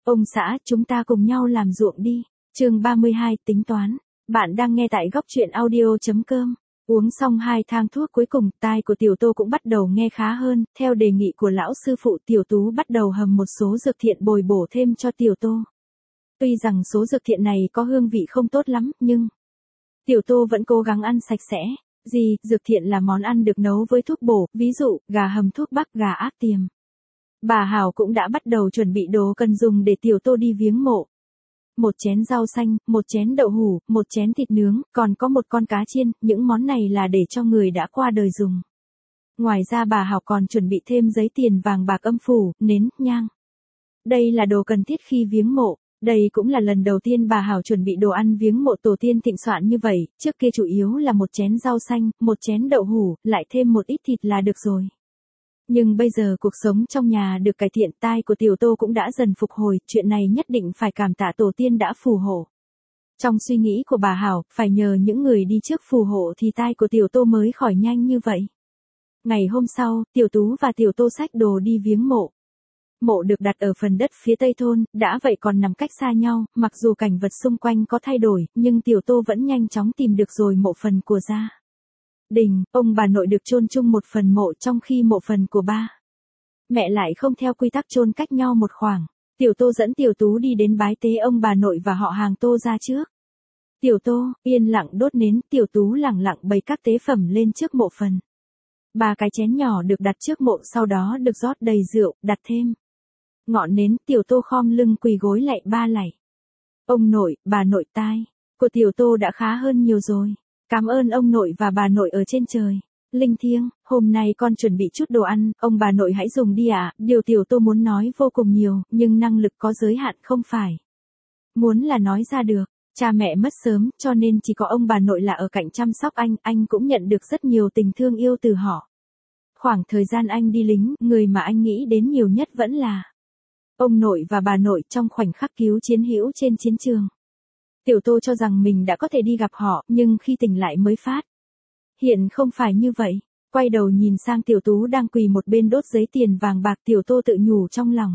Ông xã, chúng ta cùng nhau làm ruộng đi. Chương 32, tính toán. Bạn đang nghe tại góc truyện audio.com. Uống xong 2 thang thuốc cuối cùng, tai của Tiểu Tô cũng bắt đầu nghe khá hơn, theo đề nghị của lão sư phụ Tiểu Tú bắt đầu hầm một số dược thiện bồi bổ thêm cho Tiểu Tô. Tuy rằng số dược thiện này có hương vị không tốt lắm, nhưng Tiểu Tô vẫn cố gắng ăn sạch sẽ. Dược thiện là món ăn được nấu với thuốc bổ, ví dụ, gà hầm thuốc bắc, gà áp tiềm. Bà Hảo cũng đã bắt đầu chuẩn bị đồ cần dùng để Tiểu Tô đi viếng mộ. Một chén rau xanh, một chén đậu hủ, một chén thịt nướng, còn có một con cá chiên, những món này là để cho người đã qua đời dùng. Ngoài ra bà Hảo còn chuẩn bị thêm giấy tiền vàng bạc âm phủ, nến, nhang. Đây là đồ cần thiết khi viếng mộ. Đây cũng là lần đầu tiên bà Hảo chuẩn bị đồ ăn viếng mộ tổ tiên thịnh soạn như vậy, trước kia chủ yếu là một chén rau xanh, một chén đậu hủ, lại thêm một ít thịt là được rồi. Nhưng bây giờ cuộc sống trong nhà được cải thiện, tai của Tiểu Tô cũng đã dần phục hồi, chuyện này nhất định phải cảm tạ tổ tiên đã phù hộ. Trong suy nghĩ của bà Hảo, phải nhờ những người đi trước phù hộ thì tai của Tiểu Tô mới khỏi nhanh như vậy. Ngày hôm sau, Tiểu Tú và Tiểu Tô xách đồ đi viếng mộ. Mộ được đặt ở phần đất phía tây thôn, đã vậy còn nằm cách xa nhau, mặc dù cảnh vật xung quanh có thay đổi, nhưng Tiểu Tô vẫn nhanh chóng tìm được rồi mộ phần của gia đình. Ông bà nội được chôn chung một phần mộ, trong khi mộ phần của ba mẹ lại không theo quy tắc chôn cách nhau một khoảng. Tiểu Tô dẫn Tiểu Tú đi đến bái tế ông bà nội và họ hàng Tô ra trước. Tiểu Tô yên lặng đốt nến, Tiểu Tú lẳng lặng bày các tế phẩm lên trước mộ phần. 3 cái chén nhỏ được đặt trước mộ, sau đó được rót đầy rượu, đặt thêm ngọn nến. Tiểu Tô khom lưng quỳ gối lạy 3 lạy. Ông nội, bà nội, tai của Tiểu Tô đã khá hơn nhiều rồi. Cảm ơn ông nội và bà nội ở trên trời. Linh thiêng, hôm nay con chuẩn bị chút đồ ăn, ông bà nội hãy dùng đi ạ. Điều Tiểu Tô muốn nói vô cùng nhiều, nhưng năng lực có giới hạn không phải muốn là nói ra được. Cha mẹ mất sớm, cho nên chỉ có ông bà nội là ở cạnh chăm sóc anh cũng nhận được rất nhiều tình thương yêu từ họ. Khoảng thời gian anh đi lính, người mà anh nghĩ đến nhiều nhất vẫn là ông nội và bà nội trong khoảnh khắc cứu chiến hữu trên chiến trường. Tiểu Tô cho rằng mình đã có thể đi gặp họ, nhưng khi tỉnh lại mới phát hiện không phải như vậy. Quay đầu nhìn sang Tiểu Tú đang quỳ một bên đốt giấy tiền vàng bạc, Tiểu Tô tự nhủ trong lòng.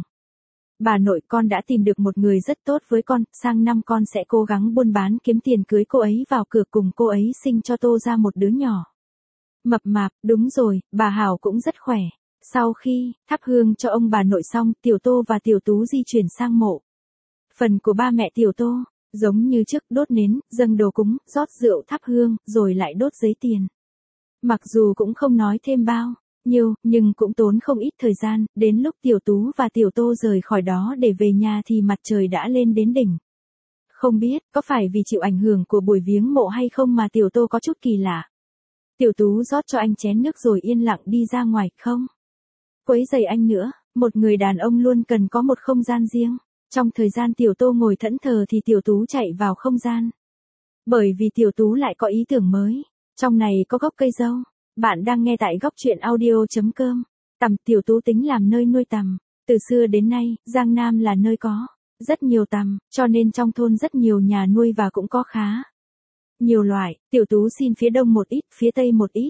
Bà nội, con đã tìm được một người rất tốt với con, sang năm con sẽ cố gắng buôn bán kiếm tiền cưới cô ấy vào cửa, cùng cô ấy sinh cho Tô ra một đứa nhỏ mập mạp. Đúng rồi, bà Hảo cũng rất khỏe. Sau khi thắp hương cho ông bà nội xong, Tiểu Tô và Tiểu Tú di chuyển sang mộ phần của ba mẹ Tiểu Tô. Giống như trước, đốt nến, dâng đồ cúng, rót rượu thắp hương, rồi lại đốt giấy tiền. Mặc dù cũng không nói thêm bao nhiêu, nhưng cũng tốn không ít thời gian. Đến lúc Tiểu Tú và Tiểu Tô rời khỏi đó để về nhà thì mặt trời đã lên đến đỉnh. Không biết có phải vì chịu ảnh hưởng của buổi viếng mộ hay không mà Tiểu Tô có chút kỳ lạ. Tiểu Tú rót cho anh chén nước rồi yên lặng đi ra ngoài. Không quấy rầy anh nữa, một người đàn ông luôn cần có một không gian riêng. Trong thời gian Tiểu Tô ngồi thẫn thờ thì Tiểu Tú chạy vào không gian. Bởi vì Tiểu Tú lại có ý tưởng mới. Trong này có gốc cây dâu. Bạn đang nghe tại góc truyện audio.com. Tằm, Tiểu Tú tính làm nơi nuôi tằm. Từ xưa đến nay, Giang Nam là nơi có rất nhiều tằm, cho nên trong thôn rất nhiều nhà nuôi và cũng có khá nhiều loại. Tiểu Tú xin phía đông một ít, phía tây một ít.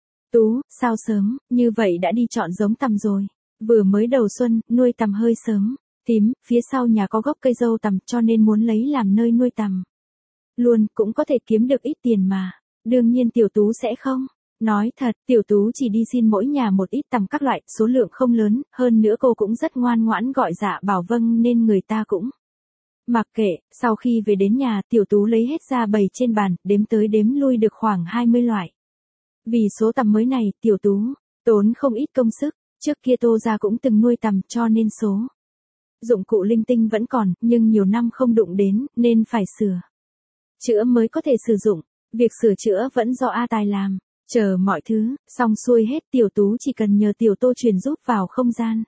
Tú, sao sớm, như vậy đã đi chọn giống tằm rồi. Vừa mới đầu xuân, nuôi tằm hơi sớm. Tím, phía sau nhà có gốc cây dâu tằm, cho nên muốn lấy làm nơi nuôi tằm luôn, cũng có thể kiếm được ít tiền mà. Đương nhiên Tiểu Tú sẽ không. Nói thật, Tiểu Tú chỉ đi xin mỗi nhà một ít tằm các loại, số lượng không lớn, hơn nữa cô cũng rất ngoan ngoãn gọi dạ bảo vâng nên người ta cũng mặc kệ. Sau khi về đến nhà, Tiểu Tú lấy hết ra bày trên bàn, đếm tới đếm lui được khoảng 20 loại. Vì số tằm mới này, Tiểu Tú tốn không ít công sức. Trước kia Tô gia cũng từng nuôi tằm, cho nên số dụng cụ linh tinh vẫn còn, nhưng nhiều năm không đụng đến, nên phải sửa chữa mới có thể sử dụng. Việc sửa chữa vẫn do A Tài làm. Chờ mọi thứ xong xuôi hết, Tiểu Tú chỉ cần nhờ Tiểu Tô chuyển giúp vào không gian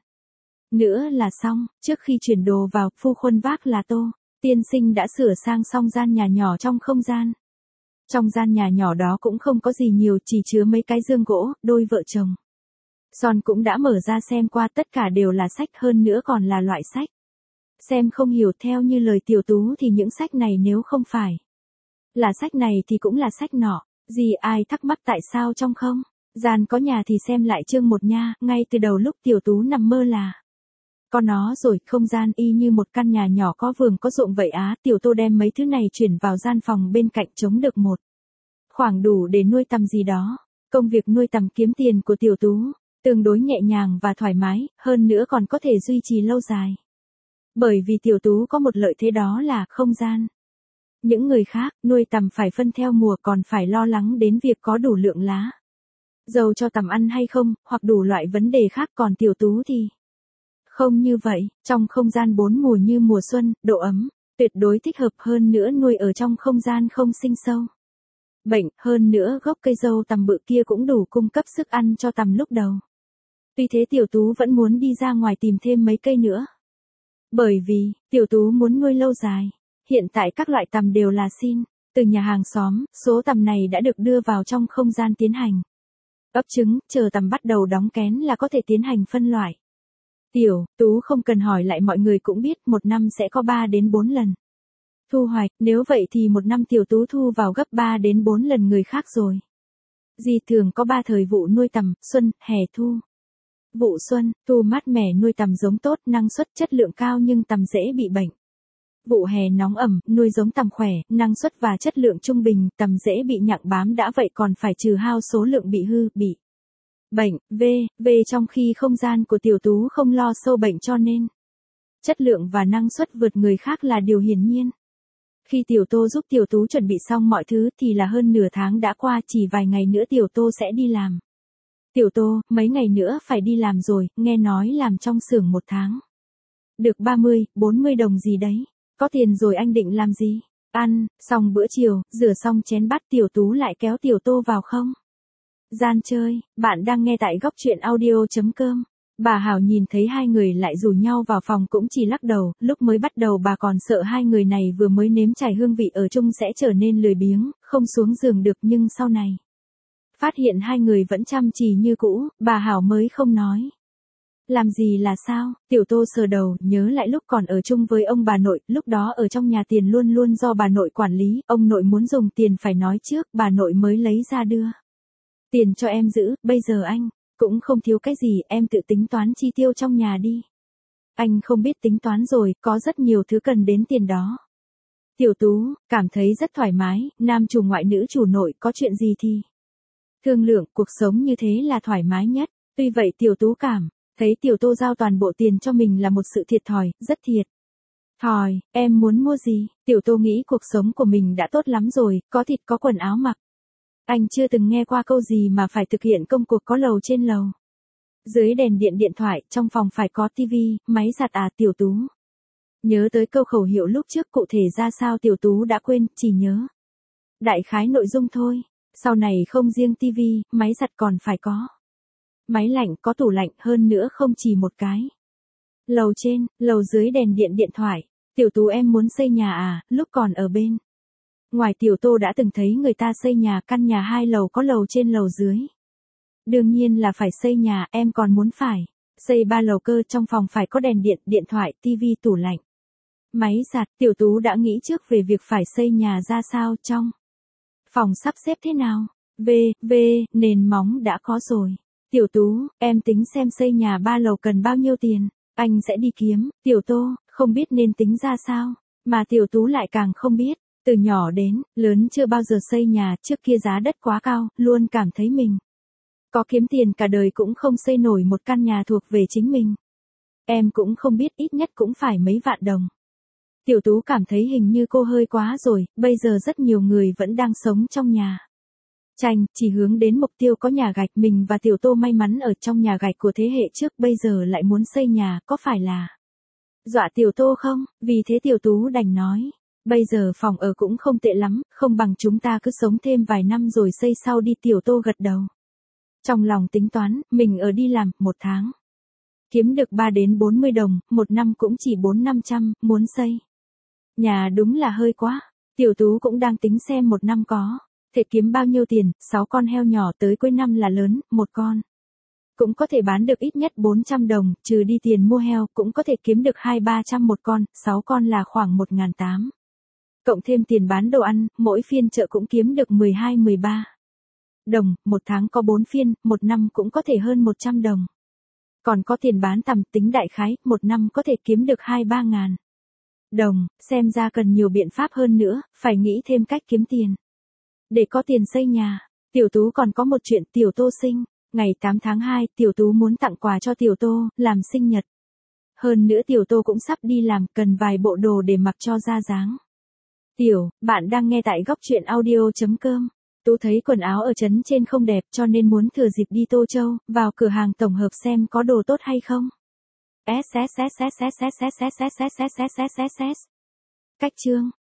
nữa là xong. Trước khi chuyển đồ vào, phu khuân vác là Tô tiên sinh đã sửa sang xong gian nhà nhỏ trong không gian. Trong gian nhà nhỏ đó cũng không có gì nhiều, chỉ chứa mấy cái giường gỗ. Đôi vợ chồng Son cũng đã mở ra xem qua, tất cả đều là sách, hơn nữa còn là loại sách xem không hiểu. Theo như lời Tiểu Tú thì những sách này nếu không phải là sách này thì cũng là sách nọ. Ai thắc mắc tại sao trong không gian có nhà thì xem lại chương 1 nha. Ngay từ đầu lúc Tiểu Tú nằm mơ là Có nó rồi, không gian y như một căn nhà nhỏ có vườn có ruộng vậy á. Tiểu Tô đem mấy thứ này chuyển vào gian phòng bên cạnh chống được một khoảng đủ để nuôi tầm gì đó. Công việc nuôi tầm kiếm tiền của Tiểu Tú tương đối nhẹ nhàng và thoải mái, hơn nữa còn có thể duy trì lâu dài. Bởi vì Tiểu Tú có một lợi thế đó là không gian. Những người khác nuôi tầm phải phân theo mùa, còn phải lo lắng đến việc có đủ lượng lá dầu cho tầm ăn hay không, hoặc đủ loại vấn đề khác, còn Tiểu Tú thì không như vậy. Trong không gian 4 mùa như mùa xuân, độ ấm tuyệt đối thích hợp, hơn nữa nuôi ở trong không gian không sinh sâu bệnh, hơn nữa gốc cây dâu tầm bự kia cũng đủ cung cấp sức ăn cho tầm lúc đầu. Tuy thế Tiểu Tú vẫn muốn đi ra ngoài tìm thêm mấy cây nữa. Bởi vì, Tiểu Tú muốn nuôi lâu dài. Hiện tại các loại tầm đều là xin từ nhà hàng xóm, số tầm này đã được đưa vào trong không gian tiến hành ấp trứng, chờ tầm bắt đầu đóng kén là có thể tiến hành phân loại. Tiểu Tú không cần hỏi lại, mọi người cũng biết một năm sẽ có 3 đến 4 lần thu hoạch, nếu vậy thì một năm Tiểu Tú thu vào gấp 3 đến 4 lần người khác rồi. Dì thường có 3 thời vụ nuôi tầm, xuân, hè, thu. Vụ xuân, thu mát mẻ nuôi tầm giống tốt, năng suất chất lượng cao nhưng tầm dễ bị bệnh. Vụ hè nóng ẩm, nuôi giống tầm khỏe, năng suất và chất lượng trung bình, tầm dễ bị nhặng bám, đã vậy còn phải trừ hao số lượng bị hư, bị bệnh, trong khi không gian của Tiểu Tú không lo sâu bệnh cho nên chất lượng và năng suất vượt người khác là điều hiển nhiên. Khi Tiểu Tô giúp Tiểu Tú chuẩn bị xong mọi thứ thì là hơn nửa tháng đã qua, chỉ vài ngày nữa Tiểu Tô sẽ đi làm. Tiểu Tô, mấy ngày nữa phải đi làm rồi, nghe nói làm trong xưởng 1 tháng được 30, 40 đồng gì đấy. Có tiền rồi anh định làm gì? Ăn, xong bữa chiều, rửa xong chén bát, Tiểu Tú lại kéo Tiểu Tô vào không gian chơi. Bạn đang nghe tại góc truyện audio.com. Bà Hảo nhìn thấy hai người lại rủ nhau vào phòng cũng chỉ lắc đầu, lúc mới bắt đầu bà còn sợ hai người này vừa mới nếm trải hương vị ở chung sẽ trở nên lười biếng, không xuống giường được, nhưng sau này phát hiện hai người vẫn chăm chỉ như cũ, bà Hảo mới không nói. Làm gì là sao? Tiểu Tô sờ đầu, nhớ lại lúc còn ở chung với ông bà nội, lúc đó ở trong nhà tiền luôn luôn do bà nội quản lý, ông nội muốn dùng tiền phải nói trước, bà nội mới lấy ra đưa tiền cho em giữ, bây giờ anh cũng không thiếu cái gì, em tự tính toán chi tiêu trong nhà đi. Anh không biết tính toán rồi, có rất nhiều thứ cần đến tiền đó. Tiểu Tú cảm thấy rất thoải mái, nam chủ ngoại nữ chủ nội, có chuyện gì thì thương lượng, cuộc sống như thế là thoải mái nhất. Tuy vậy Tiểu Tú cảm thấy Tiểu Tô giao toàn bộ tiền cho mình là một sự thiệt thòi, rất thiệt thòi. Em muốn mua gì? Tiểu Tô nghĩ cuộc sống của mình đã tốt lắm rồi, có thịt có quần áo mặc. Anh chưa từng nghe qua câu gì mà phải thực hiện công cuộc có lầu trên lầu dưới, đèn điện, điện thoại, trong phòng phải có tivi, máy giặt à. Tiểu Tú nhớ tới câu khẩu hiệu lúc trước, cụ thể ra sao Tiểu Tú đã quên, chỉ nhớ đại khái nội dung thôi. Sau này không riêng tivi, máy giặt còn phải có máy lạnh, có tủ lạnh, hơn nữa không chỉ một cái. Lầu trên, lầu dưới, đèn điện, điện thoại. Tiểu Tú em muốn xây nhà à? Lúc còn ở bên ngoài Tiểu Tô đã từng thấy người ta xây nhà, căn nhà 2 lầu có lầu trên lầu dưới. Đương nhiên là phải xây nhà, em còn muốn phải xây 3 lầu cơ, trong phòng phải có đèn điện, điện thoại, tivi, tủ lạnh, máy giặt. Tiểu Tú đã nghĩ trước về việc phải xây nhà ra sao, trong phòng sắp xếp thế nào. Nền móng đã có rồi. Tiểu Tú, em tính xem xây nhà 3 lầu cần bao nhiêu tiền, anh sẽ đi kiếm. Tiểu Tô không biết nên tính ra sao, mà Tiểu Tú lại càng không biết. Từ nhỏ đến lớn chưa bao giờ xây nhà, trước kia giá đất quá cao, luôn cảm thấy mình có kiếm tiền cả đời cũng không xây nổi một căn nhà thuộc về chính mình. Em cũng không biết, ít nhất cũng phải mấy vạn đồng. Tiểu Tú cảm thấy hình như cô hơi quá rồi, bây giờ rất nhiều người vẫn đang sống trong nhà tranh, chỉ hướng đến mục tiêu có nhà gạch. Mình và Tiểu Tô may mắn ở trong nhà gạch của thế hệ trước, bây giờ lại muốn xây nhà, có phải là dọa Tiểu Tô không? Vì thế Tiểu Tú đành nói, bây giờ phòng ở cũng không tệ lắm, không bằng chúng ta cứ sống thêm vài năm rồi xây sau đi. Tiểu Tô gật đầu. Trong lòng tính toán, mình ở đi làm, 1 tháng kiếm được 3 đến 40 đồng, 1 năm cũng chỉ 400-500, muốn xây nhà đúng là hơi quá. Tiểu Tú cũng đang tính xem 1 năm có thể kiếm bao nhiêu tiền. 6 con heo nhỏ tới cuối năm là lớn, 1 con cũng có thể bán được ít nhất 400 đồng, trừ đi tiền mua heo, cũng có thể kiếm được 200-300 một con, 6 con là khoảng 1.800. Cộng thêm tiền bán đồ ăn, mỗi phiên chợ cũng kiếm được 12-13 đồng, 1 tháng có 4 phiên, 1 năm cũng có thể hơn 100 đồng. Còn có tiền bán tằm, tính đại khái, một năm có thể kiếm được 2-3 ngàn đồng, xem ra cần nhiều biện pháp hơn nữa, phải nghĩ thêm cách kiếm tiền. Để có tiền xây nhà, Tiểu Tú còn có một chuyện Tiểu Tô sinh. Ngày 8 tháng 2, Tiểu Tú muốn tặng quà cho Tiểu Tô, làm sinh nhật. Hơn nữa Tiểu Tô cũng sắp đi làm, cần vài bộ đồ để mặc cho ra dáng. Bạn đang nghe tại góc chuyện audio.com. Tú thấy quần áo ở trấn trên không đẹp cho nên muốn thừa dịp đi Tô Châu, vào cửa hàng tổng hợp xem có đồ tốt hay không. Cách chương